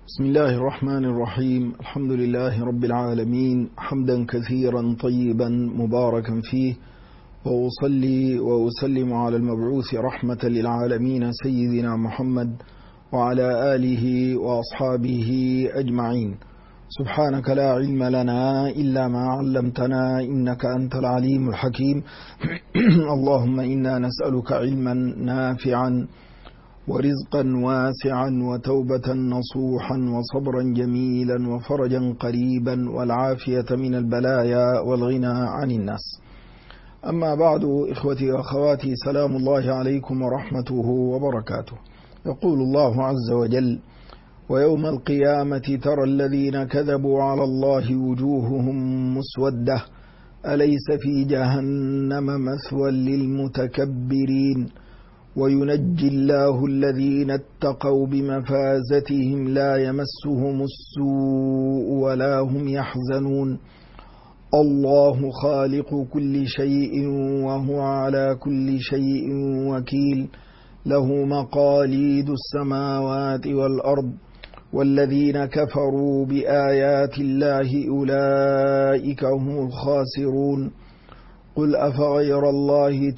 بسم الله الرحمن الرحيم. الحمد لله رب العالمين، حمدا كثيرا طيبا مباركا فيه، وأصلي وأسلم على المبعوث رحمة للعالمين سيدنا محمد وعلى آله وأصحابه أجمعين. سبحانك لا علم لنا إلا ما علمتنا إنك أنت العليم الحكيم. اللهم إنا نسألك علما نافعا ورزقا واسعا وتوبة نصوحا وصبرا جميلا وفرجا قريبا والعافية من البلايا والغنى عن الناس. أما بعد، إخوتي وأخواتي، سلام الله عليكم ورحمته وبركاته. يقول الله عز وجل: ويوم القيامة ترى الذين كذبوا على الله وجوههم مسودة أليس في جهنم مثوى للمتكبرين وينجي الله الذين اتقوا بمفازتهم لا يمسهم السوء ولا هم يحزنون. الله خالق كل شيء وهو على كل شيء وكيل، له مقاليد السماوات والأرض، والذين كفروا بآيات الله أولئك هم الخاسرون. قل أفغير الله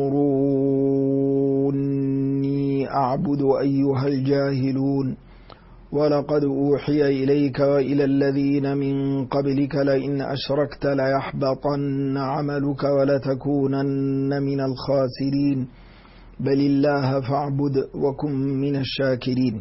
تأمروني أعبد أيها الجاهلون؟ ولقد أوحي إليك وإلى الذين من قبلك لئن أشركت ليحبطن عملك ولتكونن من الخاسرين. بل الله فاعبد وكن من الشاكرين.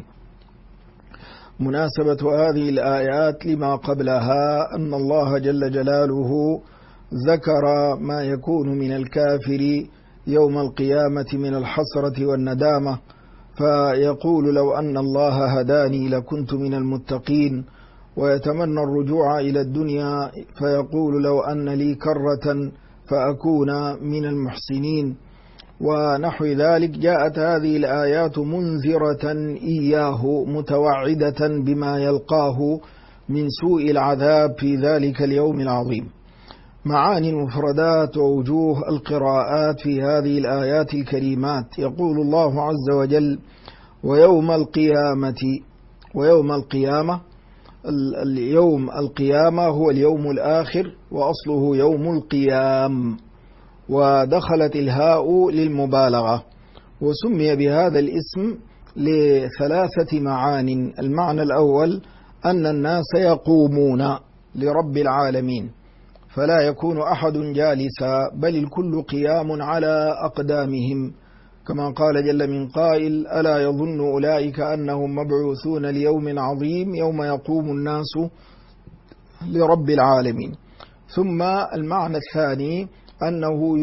مناسبة هذه الآيات لما قبلها أن الله جل جلاله ذكر ما يكون من الكافر يوم القيامة من الحسرة والندامة، فيقول: لو أن الله هداني لكنت من المتقين، ويتمنى الرجوع إلى الدنيا فيقول: لو أن لي كرة فأكون من المحسنين. ونحو ذلك جاءت هذه الآيات منذرة إياه، متوعدة بما يلقاه من سوء العذاب في ذلك اليوم العظيم. معاني المفردات ووجوه القراءات في هذه الآيات الكريمات. يقول الله عز وجل: ويوم القيامة. اليوم القيامة هو اليوم الآخر، وأصله يوم القيام، ودخلت الهاء للمبالغة، وسمي بهذا الاسم لثلاثة معان. المعنى الأول أن الناس يقومون لرب العالمين، فلا يكون أحد جالسا، بل الكل قيام على أقدامهم، كما قال جل من قائل: ألا يظن أولئك أنهم مبعوثون ليوم عظيم يوم يقوم الناس لرب العالمين. ثم المعنى الثاني أنه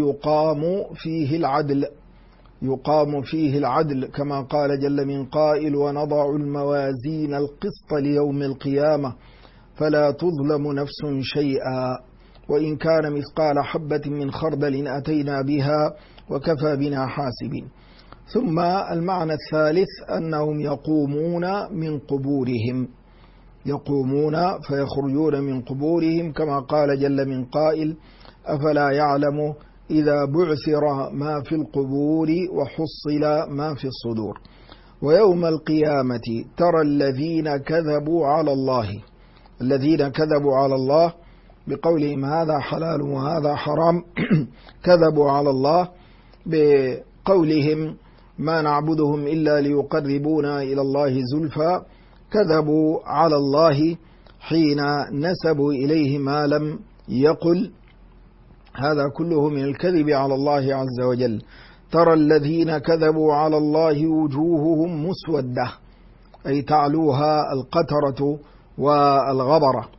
يقام فيه العدل، كما قال جل من قائل: ونضع الموازين القسط ليوم القيامة فلا تظلم نفس شيئا وإن كان مثقال حبة من خردل أتينا بها وكفى بنا حاسبين. ثم المعنى الثالث أنهم يقومون من قبورهم، يقومون فيخرجون من قبورهم، كما قال جل من قائل: أفلا يعلم إذا بعثر ما في القبور وحصل ما في الصدور. ويوم القيامة ترى الذين كذبوا على الله بقولهم هذا حلال وهذا حرام، كذبوا على الله بقولهم ما نعبدهم إلا ليقربونا إلى الله زلفى، كذبوا على الله حين نسبوا إليه ما لم يقل. هذا كله من الكذب على الله عز وجل. ترى الذين كذبوا على الله وجوههم مسودة، أي تعلوها القترة والغبرة.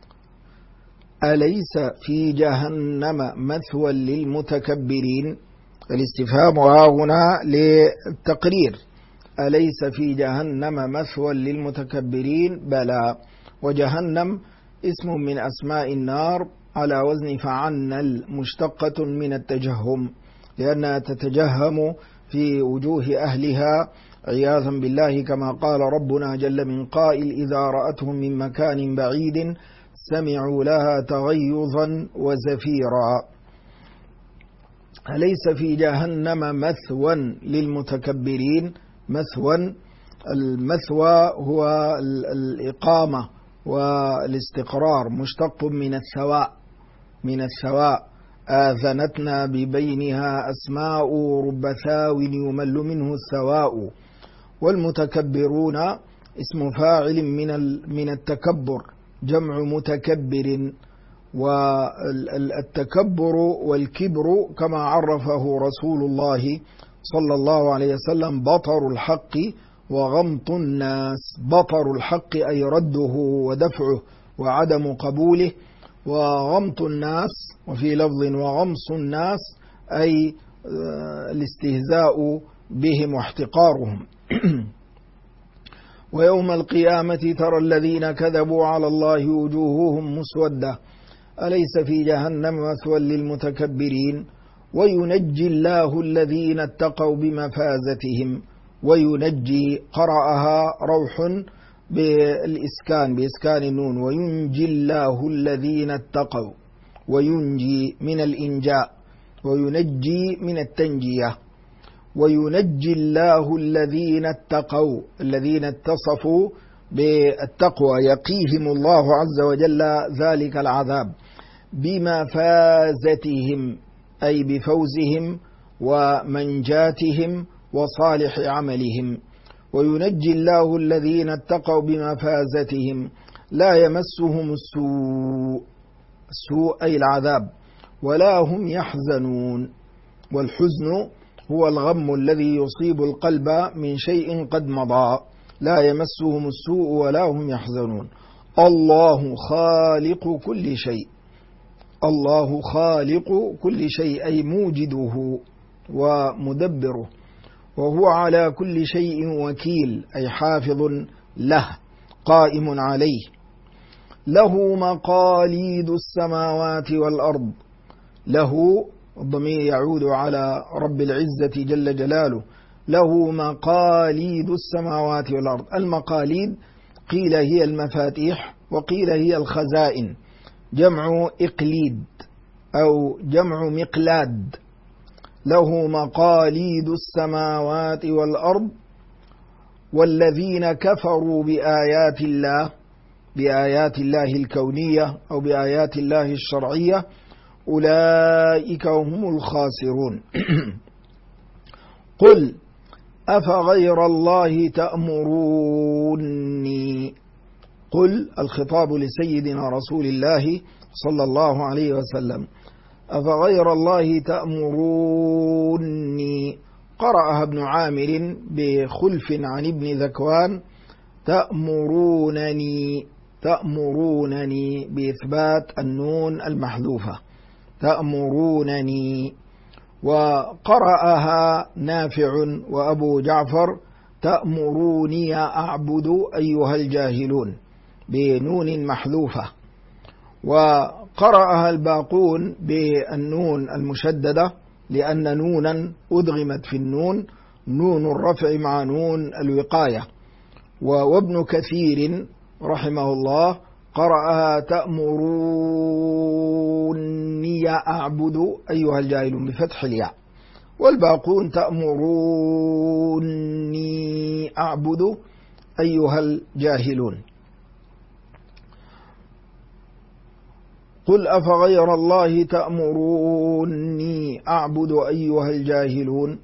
أليس في جهنم مثوى للمتكبرين؟ الاستفهام هنا للتقرير. أليس في جهنم مثوى للمتكبرين؟ بلى. وجهنم اسم من أسماء النار على وزن فعنل، مشتقة من التجهم، لأنها تتجهم في وجوه أهلها عياذا بالله، كما قال ربنا جل من قائل: إذا رأتهم من مكان بعيد سمعوا لها تغيظا وزفيرا. أليس في جهنم مثوى للمتكبرين؟ مثوى المثوى هو الإقامة والاستقرار، مشتق من الثواء. آذنتنا ببينها أسماء، رب ثاو يمل منه الثواء. والمتكبرون اسم فاعل من التكبر، جمع متكبر. والتكبر والكبر كما عرفه رسول الله صلى الله عليه وسلم بطر الحق وغمط الناس. بطر الحق أي رده ودفعه وعدم قبوله، وغمط الناس وفي لفظ وغمص الناس أي الاستهزاء بهم واحتقارهم. ويوم القيامة ترى الذين كذبوا على الله وجوههم مسودة أليس في جهنم مثوى للمتكبرين. وينجي الله الذين اتقوا بمفازتهم. وينجي قرأها روح بإسكان النون. وينجي الله الذين اتقوا، وينجي من الإنجاء، وينجي من التنجية. وينجي الله الذين اتقوا، الذين اتصفوا بالتقوى يقيهم الله عز وجل ذلك العذاب بمفازتهم أي بفوزهم ومنجاتهم وصالح عملهم. وينجي الله الذين اتقوا بمفازتهم لا يمسهم السوء أي العذاب ولا هم يحزنون. والحزن هو الغم الذي يصيب القلب من شيء قد مضى. لا يمسهم السوء ولا هم يحزنون. الله خالق كل شيء. الله خالق كل شيء أي موجده ومدبره. وهو على كل شيء وكيل أي حافظ له قائم عليه. له مقاليد السماوات والأرض. له الضمير يعود على رب العزة جل جلاله. له مقاليد السماوات والأرض. المقاليد قيل هي المفاتيح وقيل هي الخزائن، جمع إقليد أو جمع مقلاد. له مقاليد السماوات والأرض. والذين كفروا بآيات الله الكونية أو بآيات الله الشرعية أولئك هم الخاسرون. قل أفغير الله تأمروني. قل الخطاب لسيدنا رسول الله صلى الله عليه وسلم. أفغير الله تأمروني قرأها ابن عامر بخلف عن ابن ذكوان تأمرونني بإثبات النون المحذوفة تأمرونني. وقرأها نافع وأبو جعفر تأمروني أعبد أيها الجاهلون بنون محذوفة. وقرأها الباقون بالنون المشددة لأن نونا أدغمت في النون، نون الرفع مع نون الوقاية. وابن كثير رحمه الله قرأها تأمروني أعبد أيها الجاهلون بفتح الياء. والباقون تأمروني أعبد أيها الجاهلون. قل أفغير الله تأمروني أعبد أيها الجاهلون.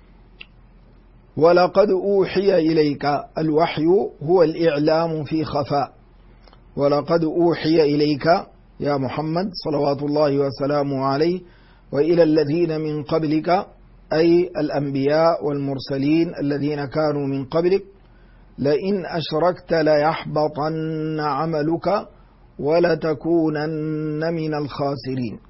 ولقد أوحي إليك. الوحي هو الإعلام في خفاء. ولقد أوحي إليك يا محمد صلوات الله وسلامه عليه وإلى الذين من قبلك أي الأنبياء والمرسلين الذين كانوا من قبلك لئن أشركت ليحبطن عملك ولتكونن من الخاسرين.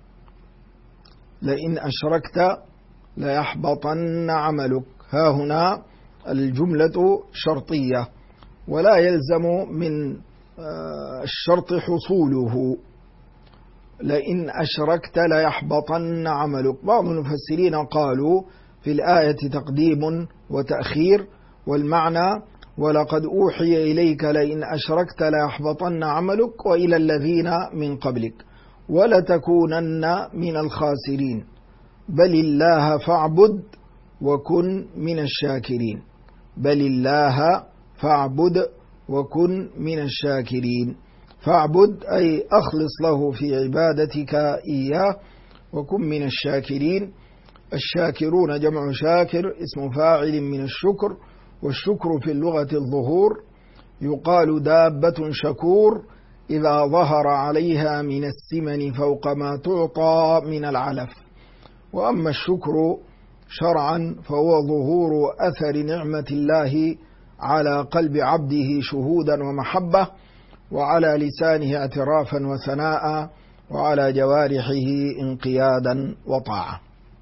لئن أشركت ليحبطن عملك. ها هنا الجملة شرطية ولا يلزم من الشرط حصوله. لئن أشركت ليحبطن عملك. بعض المفسرين قالوا في الآية تقديم وتأخير، والمعنى ولقد أوحي إليك لئن أشركت ليحبطن عملك وإلى الذين من قبلك ولتكونن من الخاسرين. بل الله فاعبد وكن من الشاكرين. بل الله فاعبد وكن من الشاكرين. فاعبد أي أخلص له في عبادتك إياه، وكن من الشاكرين. الشاكرون جمع شاكر، اسم فاعل من الشكر، والشكر في اللغة الظهور. يقال دابة شكور إذا ظهر عليها من السمن فوق ما تعطى من العلف. وأما الشكر شرعا فهو ظهور أثر نعمة الله على قلب عبده شهودا ومحبة، وعلى لسانه اعترافا وثناء، وعلى جوارحه انقيادا وطاعة.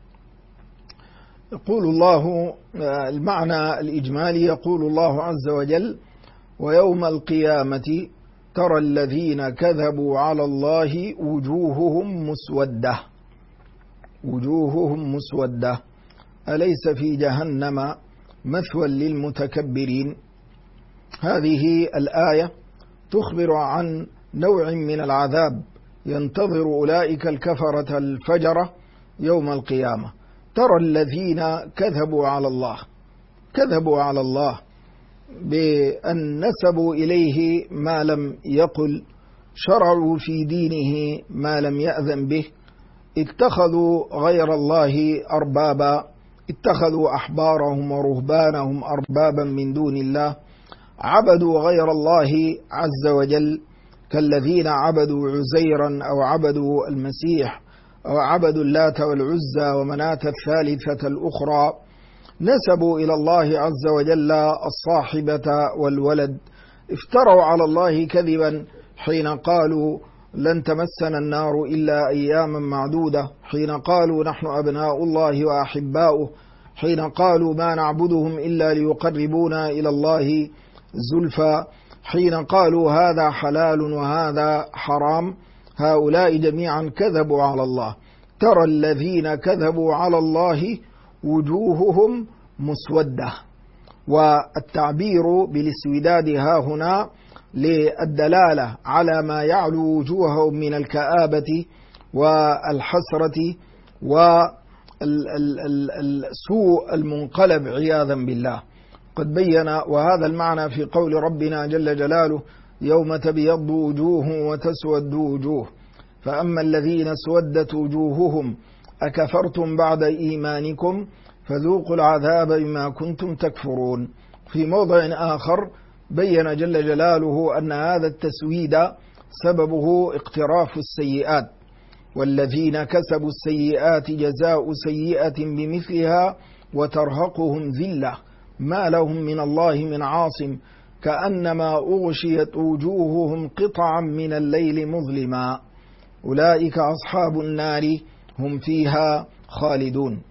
يقول الله المعنى الإجمالي، يقول الله عز وجل: ويوم القيامة ترى الذين كذبوا على الله وجوههم مسودة. وجوههم مسودة، أليس في جهنم مثوى للمتكبرين؟ هذه الآية تخبر عن نوع من العذاب ينتظر أولئك الكفرة الفجرة يوم القيامة. ترى الذين كذبوا على الله بأن نسبوا إليه ما لم يقل، شرعوا في دينه ما لم يأذن به، اتخذوا غير الله أربابا، اتخذوا أحبارهم ورهبانهم أربابا من دون الله، عبدوا غير الله عز وجل، كالذين عبدوا عزيرا أو عبدوا المسيح أو عبدوا اللات والعزى ومناة الثالثة الأخرى. نسبوا إلى الله عز وجل الصاحبة والولد. افتروا على الله كذبا حين قالوا لن تمسنا النار إلا أياما معدودة، حين قالوا نحن أبناء الله وأحباؤه، حين قالوا ما نعبدهم إلا ليقربونا إلى الله زلفى، حين قالوا هذا حلال وهذا حرام. هؤلاء جميعا كذبوا على الله. ترى الذين كذبوا على الله وجوههم مسودة، والتعبير بالاسوداد ها هنا للدلالة على ما يعلو وجوههم من الكآبة والحسرة والسوء المنقلب عياذا بالله. قد بين وهذا المعنى في قول ربنا جل جلاله: يوم تبيض وجوه وتسود وجوه، فأما الذين اسودت وجوههم أكفرتم بعد إيمانكم فذوقوا العذاب بما كنتم تكفرون. في موضع آخر بين جل جلاله أن هذا التسويد سببه اقتراف السيئات، والذين كسبوا السيئات جزاء سيئة بمثلها وترهقهم ذلة ما لهم من الله من عاصم، كأنما أغشيت وجوههم قطعا من الليل مظلما، أولئك أصحاب النار هم فيها خالدون.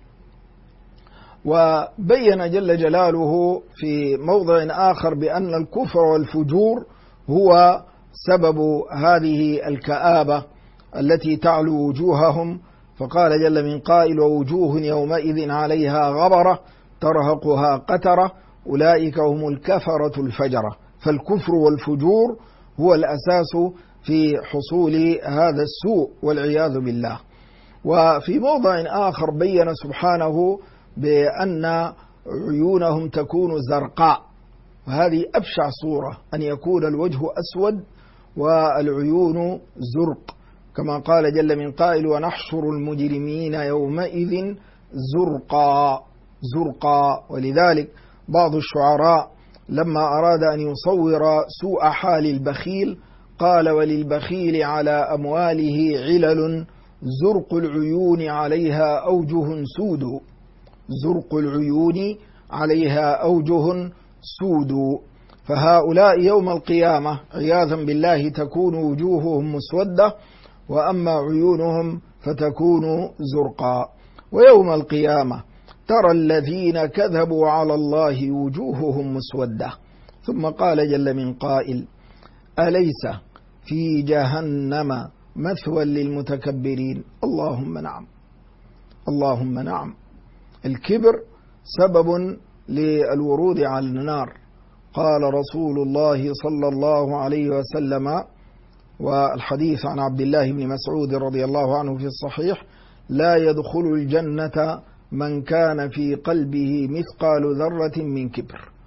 وبين جل جلاله في موضع آخر بأن الكفر والفجور هو سبب هذه الكآبة التي تعلو وجوههم، فقال جل من قائل: ووجوه يومئذ عليها غبرة ترهقها قترة أولئك هم الكفرة الفجرة. فالكفر والفجور هو الأساس في حصول هذا السوء والعياذ بالله. وفي موضع آخر بين سبحانه بأن عيونهم تكون زرقاء، وهذه أبشع صورة، أن يكون الوجه أسود والعيون زرق، كما قال جل من قائل: ونحشر المجرمين يومئذ زرقا. ولذلك بعض الشعراء لما أراد أن يصور سوء حال البخيل قال: وللبخيل على أمواله علل زرق العيون عليها أوجه سود. زرق العيون عليها أوجه سود. فهؤلاء يوم القيامة عياذا بالله تكون وجوههم مسودة، وأما عيونهم فتكون زرقاء. ويوم القيامة ترى الذين كذبوا على الله وجوههم مسودة. ثم قال جل من قائل: أليس في جهنم مثوى للمتكبرين؟ اللهم نعم، اللهم نعم. الكبر سبب للورود على النار. قال رسول الله صلى الله عليه وسلم، والحديث عن عبد الله بن مسعود رضي الله عنه في الصحيح: لا يدخل الجنة من كان في قلبه مثقال ذرة من كبر.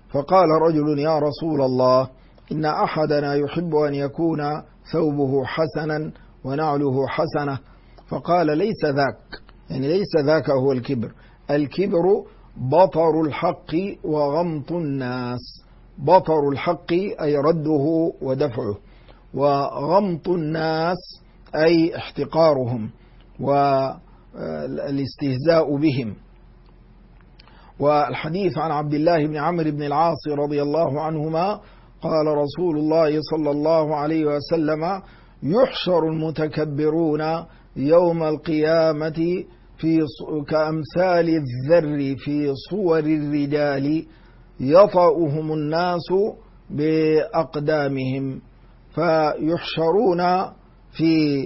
فقال رجل: يا رسول الله، إن أحدنا يحب أن يكون ثوبه حسنا ونعله حسنة. فقال: ليس ذاك، يعني ليس ذاك هو الكبر. الكبر بطر الحق وغمط الناس. بطر الحق أي رده ودفعه، وغمط الناس أي احتقارهم والاستهزاء بهم. والحديث عن عبد الله بن عمرو بن العاص رضي الله عنهما قال رسول الله صلى الله عليه وسلم: يحشر المتكبرون يوم القيامة كأمثال الذر في صور الرجال يطأهم الناس بأقدامهم، فيحشرون في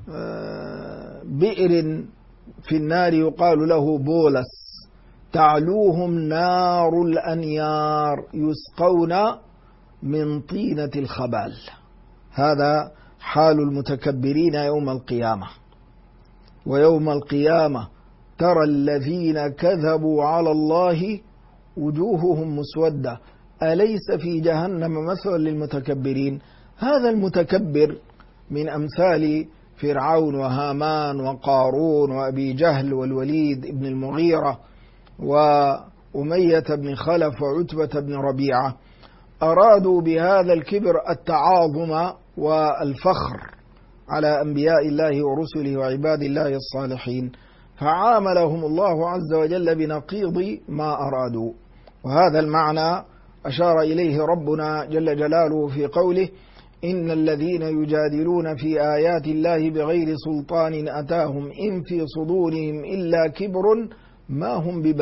بئر في النار يقال له بولس، تعلوهم نار الأنيار، يسقون من طينة الخبال. هذا حال المتكبرين يوم القيامة. ويوم القيامة ترى الذين كذبوا على الله وجوههم مسودة، أليس في جهنم مثوى للمتكبرين؟ هذا المتكبر من أمثال فرعون وهامان وقارون وأبي جهل والوليد بن المغيرة وأمية بن خلف وعتبة بن ربيعة. أرادوا بهذا الكبر التعاظم والفخر على أنبياء الله ورسله وعباد الله الصالحين، فعاملهم الله عز وجل بنقيض ما أرادوا. وهذا المعنى أشار إليه ربنا جل جلاله في قوله: إن الذين يجادلون في آيات الله بغير سلطان أتاهم إن في صدورهم إلا كبر ما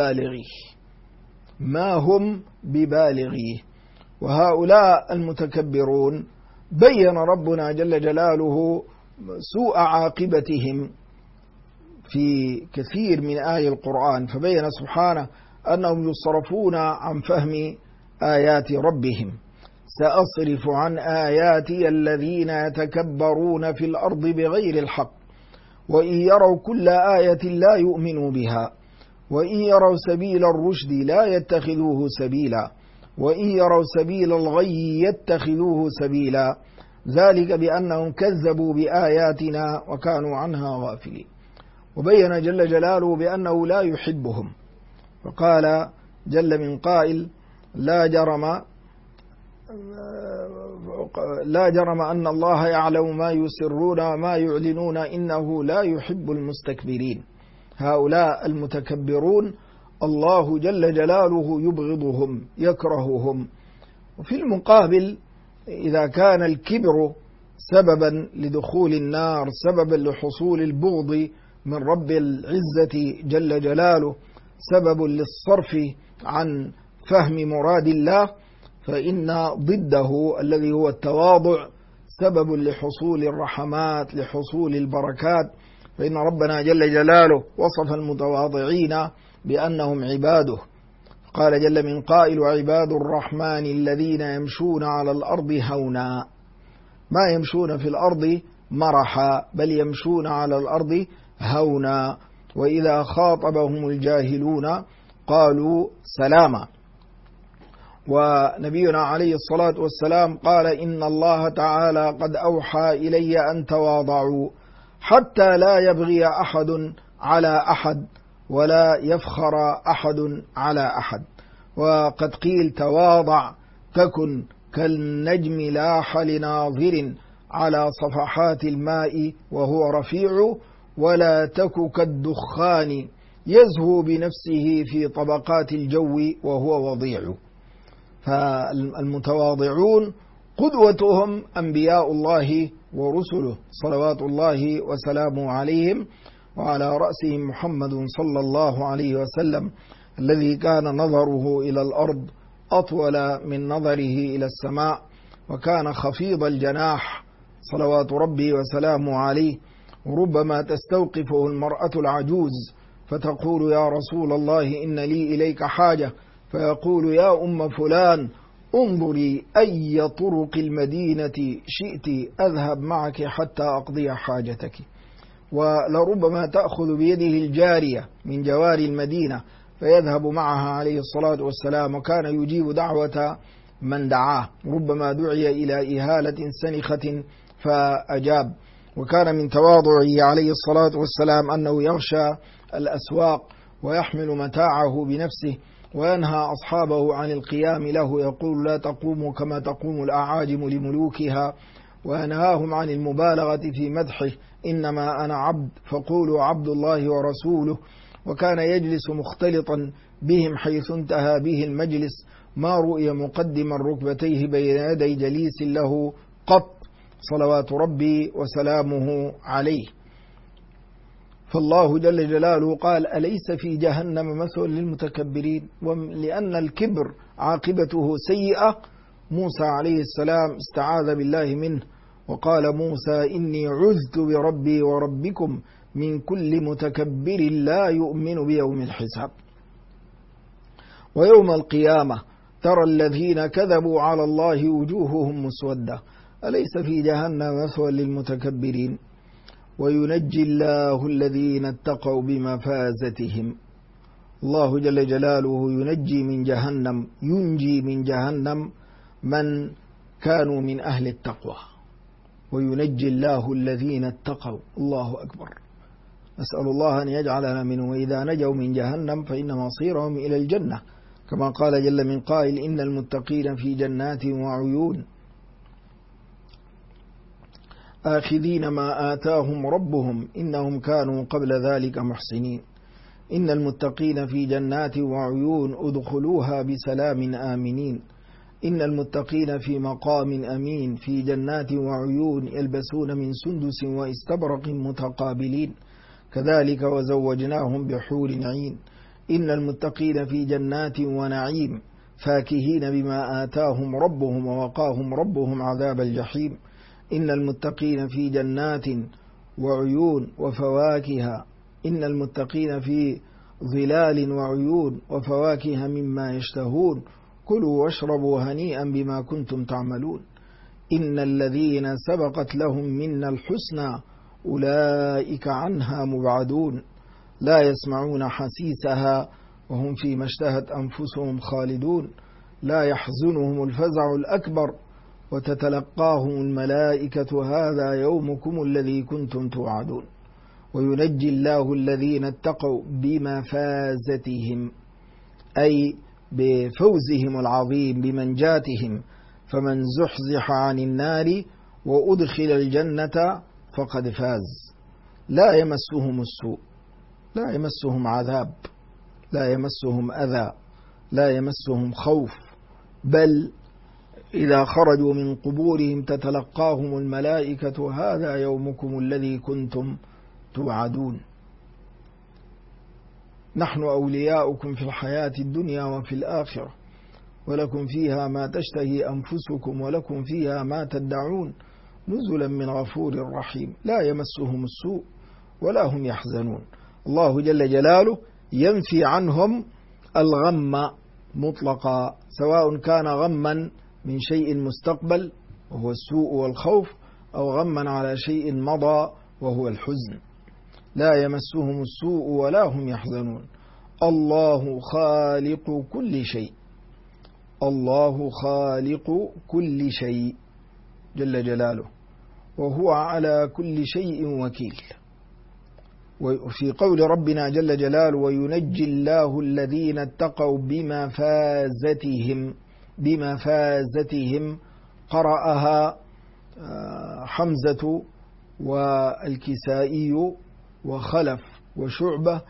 هم ببالغيه. وهؤلاء المتكبرون بين ربنا جل جلاله سوء عاقبتهم في كثير من آي القرآن، فبين سبحانه أنهم يصرفون عن فهم آيات ربهم. سأصرف عن آياتي الذين يتكبرون في الأرض بغير الحق وإن يروا كل آية لا يؤمنوا بها وإن يروا سبيل الرشد لا يتخذوه سبيلا وإن يروا سبيل الغي يتخذوه سبيلا، ذلك بأنهم كذبوا بآياتنا وكانوا عنها غافلين. وبين جل جلاله بأنه لا يحبهم، فقال جل من قائل: لا جرم أن الله يعلم ما يسرون وما يعلنون إنه لا يحب المستكبرين. هؤلاء المتكبرون الله جل جلاله يبغضهم يكرههم. وفي المقابل إذا كان الكبر سببا لدخول النار، سببا لحصول البغض من رب العزة جل جلاله، سبب للصرف عن فهم مراد الله، فإن ضده الذي هو التواضع سبب لحصول الرحمات، لحصول البركات. فإن ربنا جل جلاله وصف المتواضعين بأنهم عباده، قال جل من قائل: وعباد الرحمن الذين يمشون على الأرض هونا. ما يمشون في الأرض مرحا، بل يمشون على الأرض هونا، وإذا خاطبهم الجاهلون قالوا سلاما. ونبينا عليه الصلاة والسلام قال: إن الله تعالى قد أوحى إلي أن تواضعوا حتى لا يبغي أحد على أحد ولا يفخر أحد على أحد. وقد قيل: تواضع تكن كالنجم لاح لناظر على صفحات الماء وهو رفيع، ولا تك كالدخان يزهو بنفسه في طبقات الجو وهو وضيع. فالمتواضعون قدوتهم أنبياء الله ورسله صلوات الله وسلامه عليهم، وعلى رأسهم محمد صلى الله عليه وسلم الذي كان نظره إلى الأرض أطول من نظره إلى السماء، وكان خفيض الجناح صلوات ربي وسلامه عليه. وربما تستوقفه المرأة العجوز فتقول: يا رسول الله إن لي إليك حاجة، فيقول: يا أم فلان انظري أي طرق المدينة شئت أذهب معك حتى أقضي حاجتك. ولربما تأخذ بيده الجارية من جواري المدينة فيذهب معها عليه الصلاة والسلام، وكان يجيب دعوة من دعاه، ربما دعي إلى إهالة سنخة فأجاب. وكان من تواضعه عليه الصلاة والسلام أنه يغشى الأسواق ويحمل متاعه بنفسه، وينهى أصحابه عن القيام له، يقول: لا تقوموا كما تقوم الأعاجم لملوكها، وينهاهم عن المبالغة في مدحه: إنما أنا عبد فقولوا عبد الله ورسوله. وكان يجلس مختلطا بهم حيث انتهى به المجلس، ما رؤي مقدما ركبتيه بين يدي جليس له قط، صلوات ربي وسلامه عليه. فالله جل جلاله قال: أليس في جهنم مثوى للمتكبرين؟ ولأن الكبر عاقبته سيئة، موسى عليه السلام استعاذ بالله منه، وقال موسى: إني عذت بربي وربكم من كل متكبر لا يؤمن بيوم الحساب. ويوم القيامة ترى الذين كذبوا على الله وجوههم مسودة، أليس في جهنم مثوى للمتكبرين؟ وينجي الله الذين اتقوا بمفازتهم. الله جل جلاله ينجي من جهنم من كانوا من أهل التقوى، وينجي الله الذين اتقوا. الله أكبر. نسأل الله أن يجعلنا منهم. وإذا نجوا من جهنم فإن مصيرهم إلى الجنة، كما قال جل من قائل: إن المتقين في جنات وعيون آخذين ما آتاهم ربهم إنهم كانوا قبل ذلك محسنين. إن المتقين في جنات وعيون ادخلوها بسلام آمنين. إن المتقين في مقام أمين في جنات وعيون يلبسون من سندس واستبرق متقابلين، كذلك وزوجناهم بحور عين. إن المتقين في جنات ونعيم فاكهين بما آتاهم ربهم ووقاهم ربهم عذاب الجحيم. إن المتقين في جنات وعيون وفواكه. إن المتقين في ظلال وعيون وفواكه مما يشتهون. كلوا واشربوا هنيئا بما كنتم تعملون. إن الذين سبقت لهم منا الحسنى أولئك عنها مبعدون، لا يسمعون حسيسها وهم فيما اشتهت أنفسهم خالدون. لا يحزنهم الفزع الأكبر وتتلقاهم الملائكة: هذا يومكم الذي كنتم توعدون. وينجي الله الذين اتقوا بمفازتهم، أي بفوزهم العظيم بمنجاتهم. فمن زحزح عن النار وأدخل الجنة فقد فاز. لا يمسهم السوء، لا يمسهم عذاب، لا يمسهم أذى، لا يمسهم خوف، بل إذا خرجوا من قبورهم تتلقاهم الملائكة: هذا يومكم الذي كنتم توعدون. نحن أولياؤكم في الحياة الدنيا وفي الآخرة، ولكم فيها ما تشتهي أنفسكم ولكم فيها ما تدعون، نزلا من غفور رحيم. لا يمسهم السوء ولا هم يحزنون. الله جل جلاله ينفي عنهم الغم مطلقا، سواء كان غما من شيء مستقبل وهو السوء والخوف، أو غما على شيء مضى وهو الحزن. لا يمسهم السوء ولا هم يحزنون. الله خالق كل شيء، الله خالق كل شيء جل جلاله، وهو على كل شيء وكيل. وفي قول ربنا جل جلاله: وينجي الله الذين اتقوا بمفازتهم، قرأها حمزة والكسائي وخلف وشعبة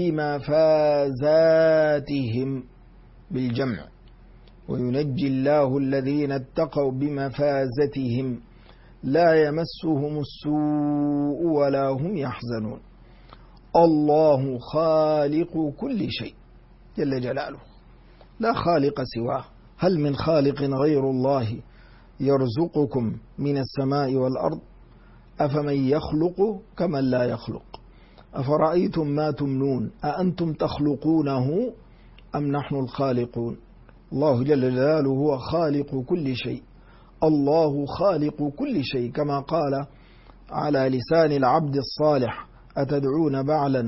بمفازاتهم بالجمع. وينجي الله الذين اتقوا بمفازتهم لا يمسهم السوء ولا هم يحزنون. الله خالق كل شيء جل جلاله، لا خالق سواه. هل من خالق غير الله يرزقكم من السماء والأرض؟ أفمن يخلق كمن لا يخلق؟ أفرأيتم ما تمنون أأنتم تخلقونه أم نحن الخالقون؟ الله جل جلاله هو خالق كل شيء. الله خالق كل شيء، كما قال على لسان العبد الصالح: أتدعون بعلا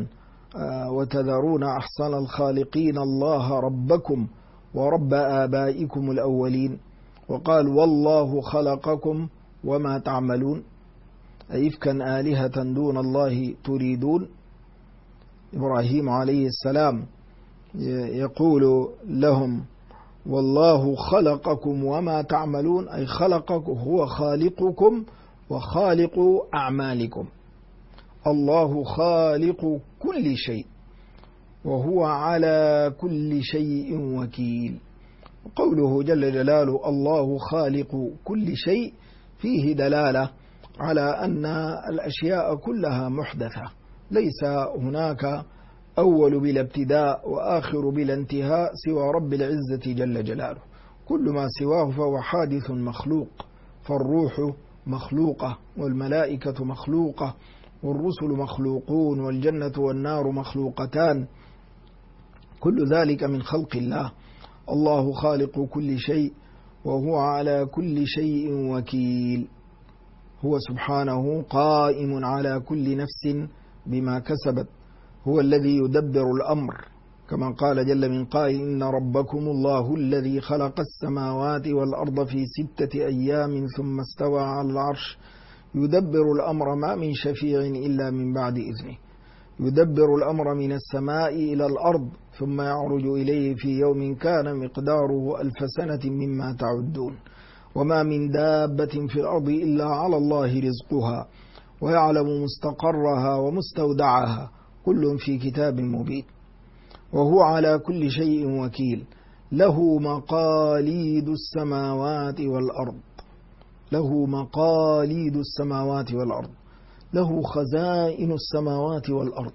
وتذرون أحسن الخالقين الله ربكم ورب آبائكم الأولين. وقال والله خلقكم وما تعملون، أئفكا آلهة دون الله تريدون. إبراهيم عليه السلام يقول لهم والله خلقكم وما تعملون، أي خلقكم، هو خالقكم وخالق أعمالكم. الله خالق كل شيء وهو على كل شيء وكيل. قوله جل جلاله الله خالق كل شيء فيه دلالة على أن الأشياء كلها محدثة، ليس هناك أول بلا ابتداء وآخر بلا انتهاء سوى رب العزة جل جلاله. كل ما سواه فهو حادث مخلوق، فالروح مخلوقة والملائكة مخلوقة والرسل مخلوقون والجنة والنار مخلوقتان، كل ذلك من خلق الله. الله خالق كل شيء وهو على كل شيء وكيل. هو سبحانه قائم على كل نفس بما كسبت، هو الذي يدبر الأمر، كما قال جل من قائل إن ربكم الله الذي خلق السماوات والأرض في 6 أيام ثم استوى على العرش يدبر الأمر ما من شفيع إلا من بعد إذنه، يدبر الأمر من السماء إلى الأرض ثم يعرج إليه في يوم كان مقداره 1000 سنة مما تعدون، وما من دابة في الأرض إلا على الله رزقها ويعلم مستقرها ومستودعها كل في كتاب مبين. وهو على كل شيء وكيل. له مقاليد السماوات والأرض، له مقاليد السماوات والأرض، له خزائن السماوات والأرض،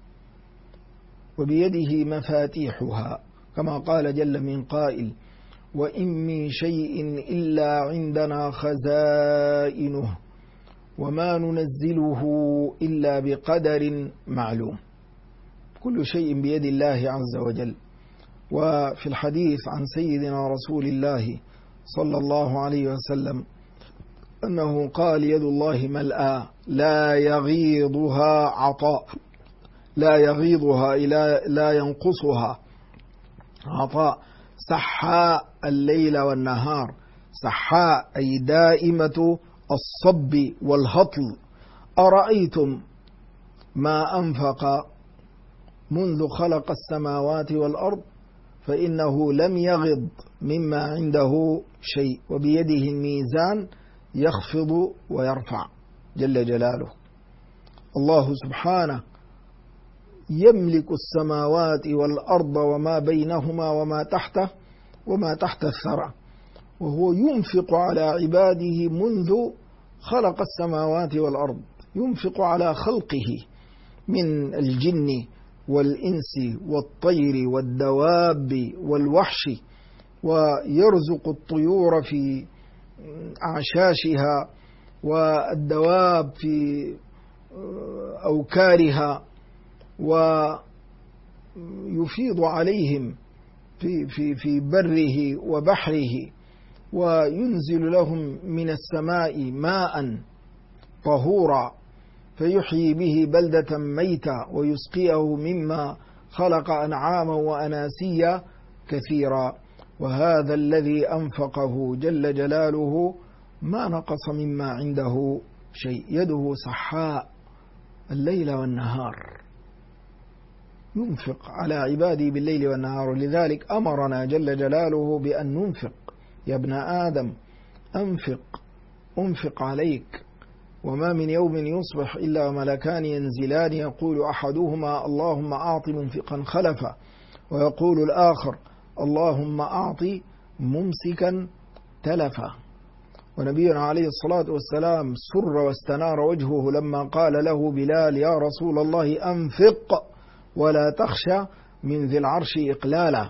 وبيده مفاتيحها، كما قال جل من قائل وإن من شيء إلا عندنا خزائنه وما ننزله إلا بقدر معلوم. كل شيء بيد الله عز وجل. وفي الحديث عن سيدنا رسول الله صلى الله عليه وسلم أنه قال يد الله ملأى لا يغيضها عطاء، لا يغيضها لا ينقصها عطاء، سحاء الليل والنهار، سحاء أي دائمة الصب والهطل. أرأيتم ما أنفق منذ خلق السماوات والأرض فإنه لم يغض مما عنده شيء، وبيده الميزان يخفض ويرفع جل جلاله. الله سبحانه يملك السماوات والأرض وما بينهما وما تحت الثرى، وهو ينفق على عباده منذ خلق السماوات والأرض، ينفق على خلقه من الجن والإنس والطير والدواب والوحش، ويرزق الطيور في أعشاشها والدواب في أوكارها، ويفيض عليهم في بره وبحره، وينزل لهم من السماء ماء طهورا فيحيي به بلدة ميتة ويسقيه مما خلق أنعاما وأناسيا كثيرا. وهذا الذي أنفقه جل جلاله ما نقص مما عنده شيء، يده سحاء الليل والنهار، ينفق على عباده بالليل والنهار. لذلك أمرنا جل جلاله بأن ننفق. يا ابن آدم أنفق عليك، وما من يوم يصبح إلا ملكان ينزلان يقول أحدهما اللهم أعط منفقا خلفا، ويقول الآخر اللهم أعط ممسكا تلفا. ونبينا عليه الصلاة والسلام سر واستنار وجهه لما قال له بلال يا رسول الله أنفق ولا تخشى من ذي العرش إقلالا.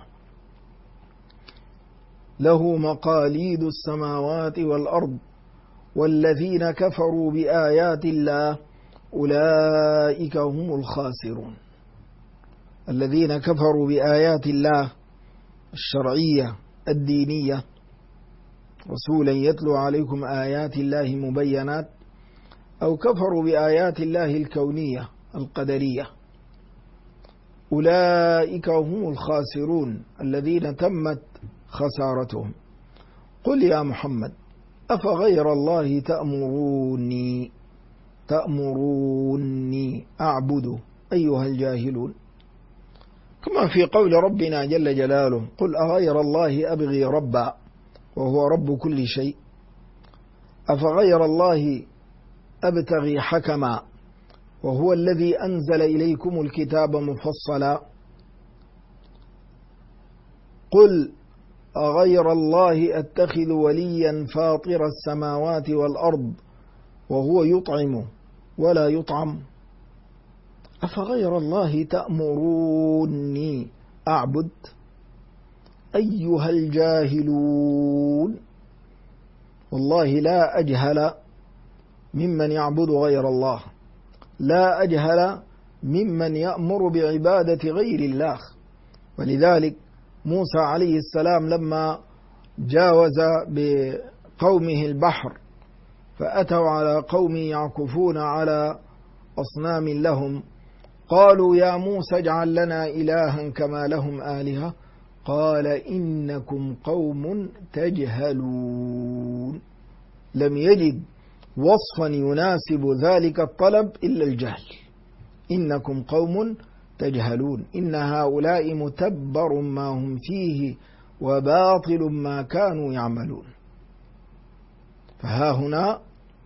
له مقاليد السماوات والأرض والذين كفروا بآيات الله أولئك هم الخاسرون. الذين كفروا بآيات الله الشرعية الدينية، رسولا يتلو عليكم آيات الله مبينات، أو كفروا بآيات الله الكونية القدرية، أولئك هم الخاسرون الذين تمت خسارتهم. قل يا محمد أفغير الله تأمروني أعبد أيها الجاهلون. كما في قول ربنا جل جلاله قل أغير الله أبغي ربا وهو رب كل شيء، أفغير الله أبتغي حكما وهو الذي أنزل إليكم الكتاب مفصلا. قل أغير الله أتخذ وليا فاطر السماوات والأرض وهو يطعم ولا يطعم، أفغير الله تأمروني أعبد أيها الجاهلون. والله لا أجهل ممن يعبد غير الله، لا أجهل ممن يأمر بعبادة غير الله. ولذلك موسى عليه السلام لما جاوز بقومه البحر فأتوا على قوم يعكفون على أصنام لهم، قالوا يا موسى اجعل لنا إلها كما لهم آلهة، قال إنكم قوم تجهلون. لم يجد وصفا يناسب ذلك الطلب إلا الجهل. إنكم قوم تجهلون، إن هؤلاء متبر ما هم فيه وباطل ما كانوا يعملون. فها هنا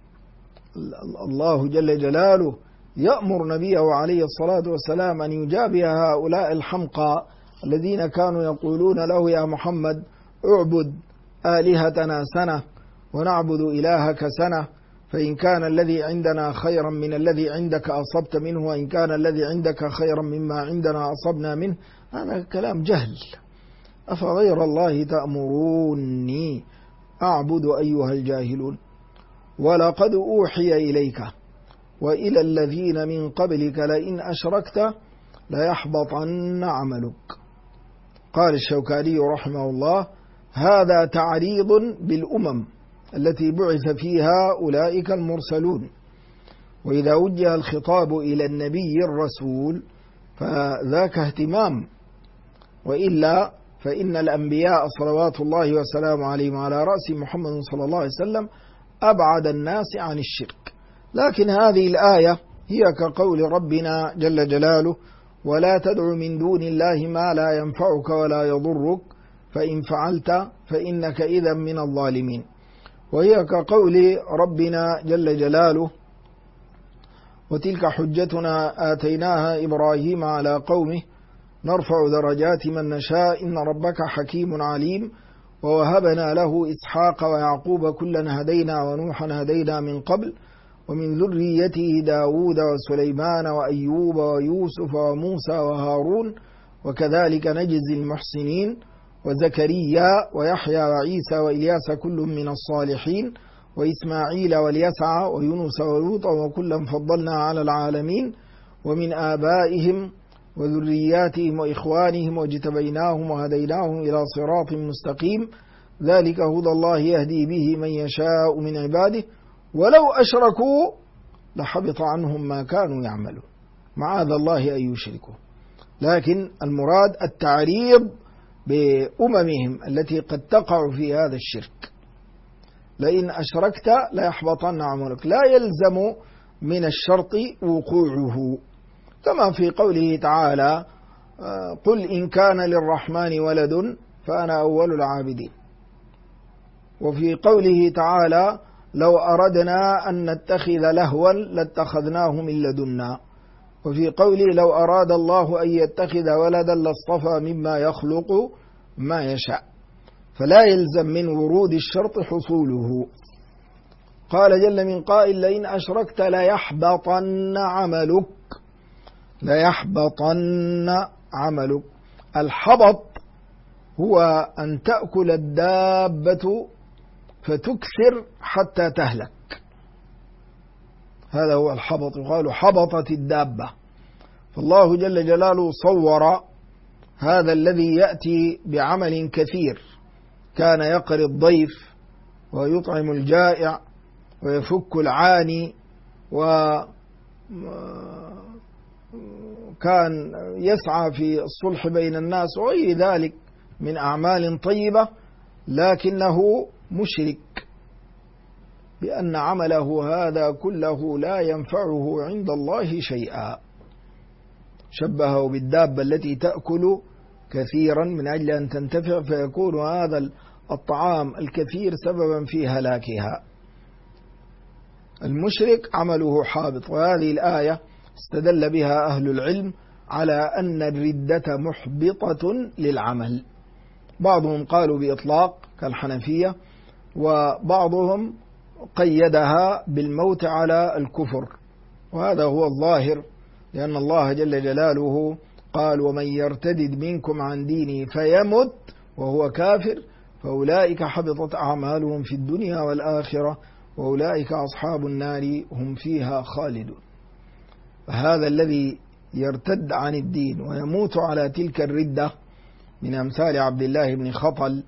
الله جل جلاله يأمر نبيه عليه الصلاة والسلام أن يجابه هؤلاء الحمقى الذين كانوا يقولون له يا محمد اعبد آلهتنا سنة ونعبد إلهك سنة، فإن كان الذي عندنا خيرا من الذي عندك أصبت منه، وإن كان الذي عندك خيرا مما عندنا أصبنا منه. هذا كلام جهل. أفغير الله تأمروني أعبد أيها الجاهلون. ولقد أوحي إليك وإلى الذين من قبلك لئن أشركت ليحبطن عملك. قال الشوكاني رحمه الله هذا تعريض بالأمم التي بعث فيها أولئك المرسلون، وإذا وجه الخطاب إلى النبي الرسول فذاك اهتمام، وإلا فإن الأنبياء صلوات الله وسلامه عليهم على رأس محمد صلى الله عليه وسلم أبعد الناس عن الشرك. لكن هذه الآية هي كقول ربنا جل جلاله ولا تدع من دون الله ما لا ينفعك ولا يضرك فإن فعلت فإنك إذا من الظالمين. وهي كقول ربنا جل جلاله وتلك حجتنا آتيناها إبراهيم على قومه نرفع درجات من نشاء إن ربك حكيم عليم ووهبنا له إسحاق ويعقوب كلا هدينا ونوحا هدينا من قبل ومن ذريته داود وسليمان وأيوب ويوسف وموسى وهارون وكذلك نجزي المحسنين وزكريا ويحيى وعيسى وإلياس كل من الصالحين وإسماعيل واليسع ويونس ولوطا وكلا فضلنا على العالمين ومن آبائهم وذرياتهم وإخوانهم واجتبيناهم وهديناهم إلى صراط مستقيم ذلك هدى الله يهدي به من يشاء من عباده ولو أشركوا لحبط عنهم ما كانوا يعملون. معاذ الله أن يشركوا. لكن المراد التعريض بأممهم التي قد تقع في هذا الشرك. لئن أشركت ليحبطن عملك، لا يلزم من الشرط وقوعه، كما في قوله تعالى قل إن كان للرحمن ولد فأنا أول العابدين. وفي قوله تعالى لو أردنا أن نتخذ لهوا لاتخذناه من لدنا. وفي قوله لو أراد الله أن يتخذ ولدا لاصطفى مما يخلق ما يشاء. فلا يلزم من ورود الشرط حصوله. قال جل من قائل لئن أشركت ليحبطن عملك. ليحبطن عملك. الحبط هو أن تأكل الدابة فتكثر حتى تهلك، هذا هو الحبط، يقال حبطت الدابة. فالله جل جلاله صور هذا الذي يأتي بعمل كثير، كان يقري الضيف ويطعم الجائع ويفك العاني كان يسعى في الصلح بين الناس وغير ذلك من أعمال طيبة، لكنه مشرك بأن عمله هذا كله لا ينفعه عند الله شيئا. شبهه بالدابة التي تأكل كثيرا من أجل أن تنتفع، فيكون هذا الطعام الكثير سببا في هلاكها. المشرك عمله حابط. وهذه الآية استدل بها أهل العلم على أن الردة محبطة للعمل. بعضهم قالوا بإطلاق كالحنفية، وبعضهم قيدها بالموت على الكفر، وهذا هو الظاهر، لأن الله جل جلاله قال: ومن يرتدد منكم عن دينه فيمت وهو كافر فأولئك حبطت أعمالهم في الدنيا والآخرة وأولئك أصحاب النار هم فيها خالدون. فهذا الذي يرتد عن الدين ويموت على تلك الردة من أمثال عبد الله بن خطل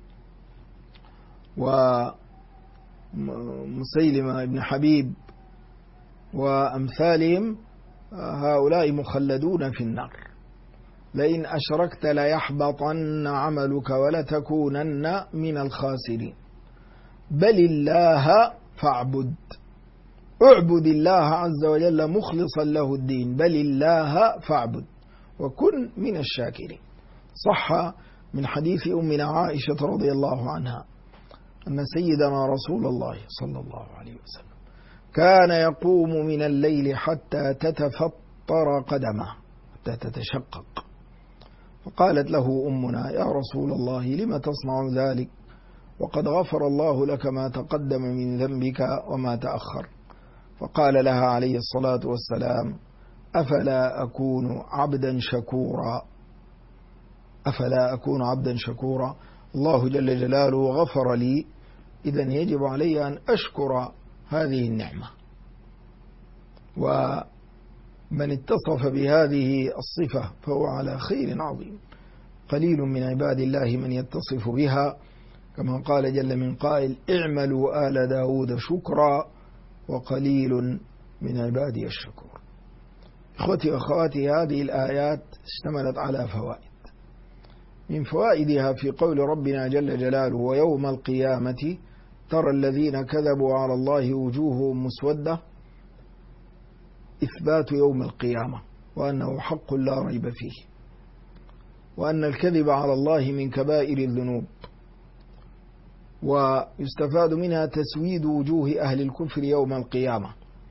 ومسيلمة بن حبيب وأمثالهم، هؤلاء مخلدون في النار. لئن أشركت ليحبطن عملك ولتكونن من الخاسرين. بل الله فاعبد، اعبد الله عز وجل مخلصا له الدين، بل الله فاعبد وكن من الشاكرين. صح من حديث أمنا عائشة رضي الله عنها أن سيدنا رسول الله صلى الله عليه وسلم كان يقوم من الليل حتى تتفطر قدمه، حتى تتشقق. فقالت له أمنا: يا رسول الله لم تصنع ذلك وقد غفر الله لك ما تقدم من ذنبك وما تأخر؟ فقال لها عليه الصلاة والسلام: أفلا أكون عبدا شكورا؟ أفلا أكون عبدا شكورا؟ الله جل جلاله غفر لي، إذن يجب علي أن أشكر هذه النعمة. ومن اتصف بهذه الصفة فهو على خير عظيم. قليل من عباد الله من يتصف بها، كما قال جل من قائل: اعملوا آل داود شكرا وقليل من عبادي الشكور. إخوتي وأخواتي، هذه الآيات اشتملت على فوائد. من فوائدها في قول ربنا جل جلاله: ويوم القيامة ترى الذين كذبوا على الله وجوههم مسودة، إثبات يوم القيامة وأنه حق لا ريب فيه، وأن الكذب على الله من كبائر الذنوب. ويستفاد منها تسويد وجوه أهل الكفر يوم القيامة.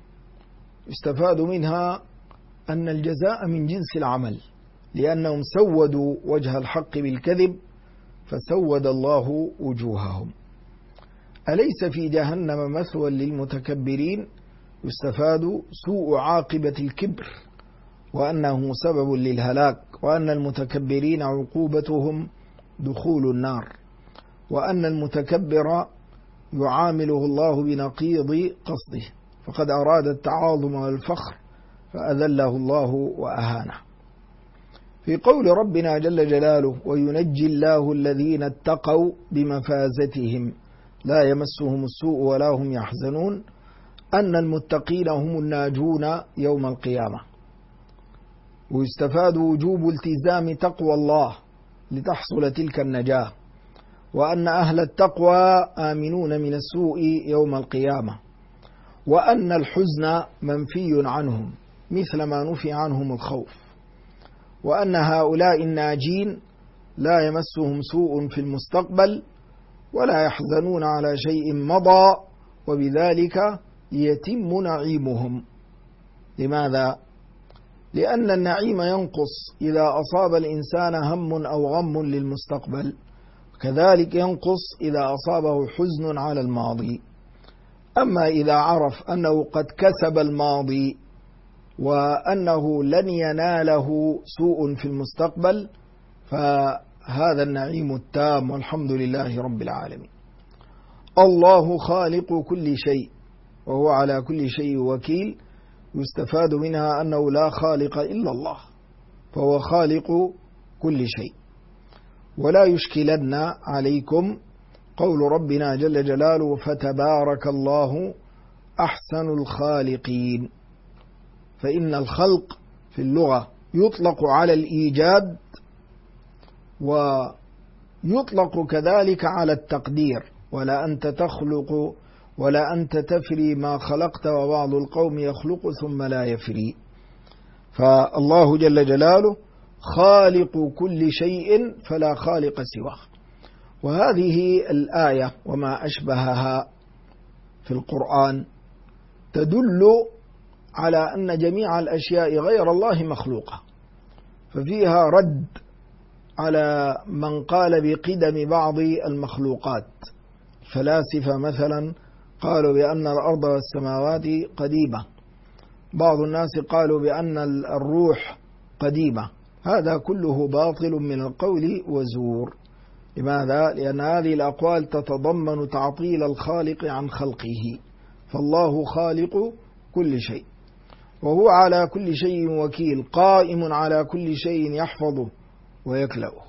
يستفاد منها أن الجزاء من جنس العمل، لأنهم سودوا وجه الحق بالكذب فسود الله وجوههم. أليس في جهنم مثوى للمتكبرين؟ يستفاد سوء عاقبة الكبر، وأنه سبب للهلاك، وأن المتكبرين عقوبتهم دخول النار، وأن المتكبر يعامله الله بنقيض قصده، فقد أراد التعاظم والفخر فأذله الله وأهانه. في قول ربنا جل جلاله: وينجي الله الذين اتقوا بمفازتهم لا يمسهم السوء ولا هم يحزنون، أن المتقين هم الناجون يوم القيامة. ويستفاد وجوب التزام تقوى الله لتحصل تلك النجاة، وأن أهل التقوى آمنون من السوء يوم القيامة، وأن الحزن منفي عنهم مثل ما نفي عنهم الخوف، وأن هؤلاء الناجين لا يمسهم سوء في المستقبل ولا يحزنون على شيء مضى، وبذلك يتم نعيمهم. لماذا؟ لأن النعيم ينقص إذا أصاب الإنسان هم أو غم للمستقبل، كذلك ينقص إذا أصابه حزن على الماضي. أما إذا عرف أنه قد كسب الماضي وأنه لن يناله سوء في المستقبل، فهذا النعيم التام، والحمد لله رب العالمين. الله خالق كل شيء وهو على كل شيء وكيل. يستفاد منها أنه لا خالق إلا الله، فهو خالق كل شيء. ولا يشكلن عليكم قول ربنا جل جلاله: فتبارك الله أحسن الخالقين. فإن الخلق في اللغة يطلق على الإيجاد ويطلق كذلك على التقدير، ولا أنت تخلق ولا أنت تفري ما خلقت وبعض القوم يخلق ثم لا يفري. فالله جل جلاله خالق كل شيء فلا خالق سواه. وهذه الآية وما أشبهها في القرآن تدل على أن جميع الأشياء غير الله مخلوقة، ففيها رد على من قال بقدم بعض المخلوقات. الفلاسفة مثلا قالوا بأن الأرض والسماوات قديمة، بعض الناس قالوا بأن الروح قديمة. هذا كله باطل من القول وزور. لماذا؟ لأن هذه الأقوال تتضمن تعطيل الخالق عن خلقه، فالله خالق كل شيء وهو على كل شيء وكيل، قائم على كل شيء يحفظه ويكلأه.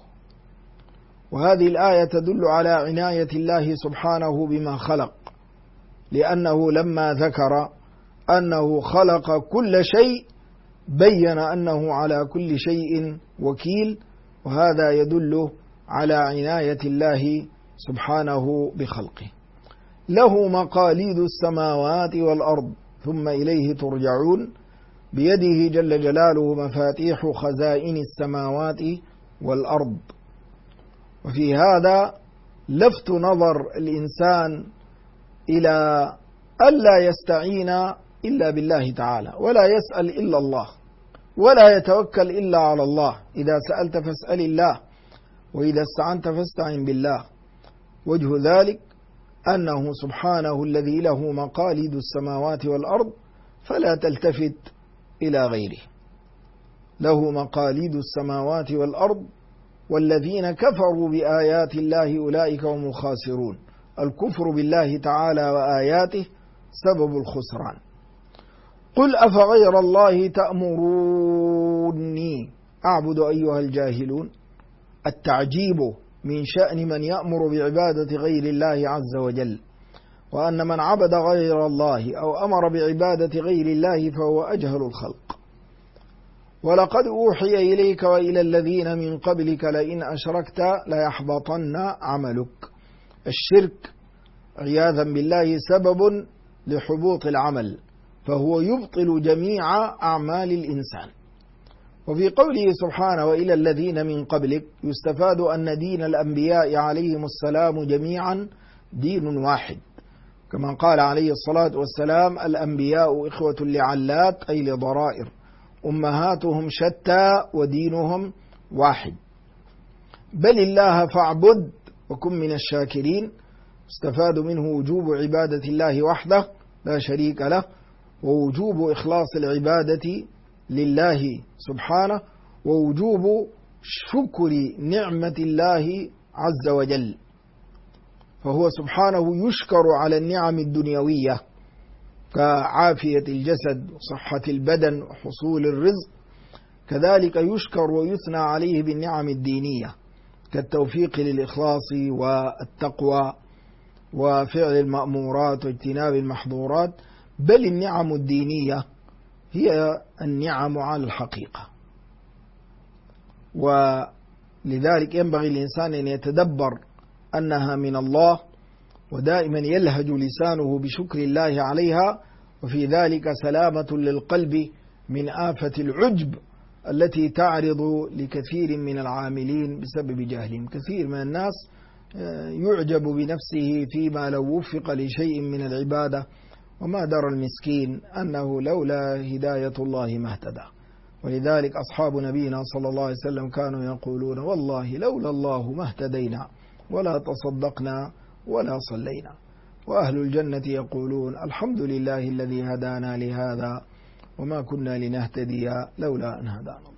وهذه الآية تدل على عناية الله سبحانه بما خلق، لأنه لما ذكر أنه خلق كل شيء بين أنه على كل شيء وكيل، وهذا يدل على عناية الله سبحانه بخلقه. له مقاليد السماوات والأرض ثم إليه ترجعون، بيده جل جلاله مفاتيح خزائن السماوات والأرض. وفي هذا لفت نظر الإنسان إلى ألا يستعين إلا بالله تعالى، ولا يسأل إلا الله، ولا يتوكل إلا على الله. إذا سألت فاسأل الله، وإذا استعنت فاستعن بالله. وجه ذلك أنه سبحانه الذي له مقاليد السماوات والأرض، فلا تلتفت إلى غيره. له مقاليد السماوات والأرض، والذين كفروا بآيات الله أولئك هم الخاسرون. الكفر بالله تعالى وآياته سبب الخسران. قل أفغير الله تأمروني أعبد أيها الجاهلون. التعجيب من شأن من يأمر بعبادة غير الله عز وجل، وأن من عبد غير الله أو أمر بعبادة غير الله فهو أجهل الخلق. ولقد أوحي إليك وإلى الذين من قبلك لئن أشركت ليحبطن عملك. الشرك عياذا بالله سبب لحبوط العمل، فهو يبطل جميع أعمال الإنسان. وفي قوله سبحانه وإلى الذين من قبلك يستفاد أن دين الأنبياء عليهم السلام جميعا دين واحد، كما قال عليه الصلاة والسلام الأنبياء إخوة لعلات أي لضرائر، أمهاتهم شتى ودينهم واحد. بل الله فاعبد وكن من الشاكرين. استفاد منه وجوب عبادة الله وحده لا شريك له، ووجوب إخلاص العبادة لله سبحانه، ووجوب شكر نعمة الله عز وجل، فهو سبحانه يشكر على النعم الدنيوية كعافية الجسد وصحة البدن وحصول الرزق، كذلك يشكر ويثنى عليه بالنعم الدينية كالتوفيق للإخلاص والتقوى وفعل المأمورات واجتناب المحظورات. بل النعم الدينية هي النعم على الحقيقة. ولذلك ينبغي الإنسان أن يتدبر أنها من الله، ودائما يلهج لسانه بشكر الله عليها، وفي ذلك سلامة للقلب من آفة العجب التي تعرض لكثير من العاملين بسبب جهلهم. كثير من الناس يعجب بنفسه فيما لو وفق لشيء من العبادة، وما درى المسكين أنه لولا هداية الله ما اهتدى. ولذلك أصحاب نبينا صلى الله عليه وسلم كانوا يقولون والله لولا الله ما اهتدينا ولا تصدقنا ولا صلينا. وأهل الجنة يقولون الحمد لله الذي هدانا لهذا وما كنا لنهتدي لولا أن هدانا.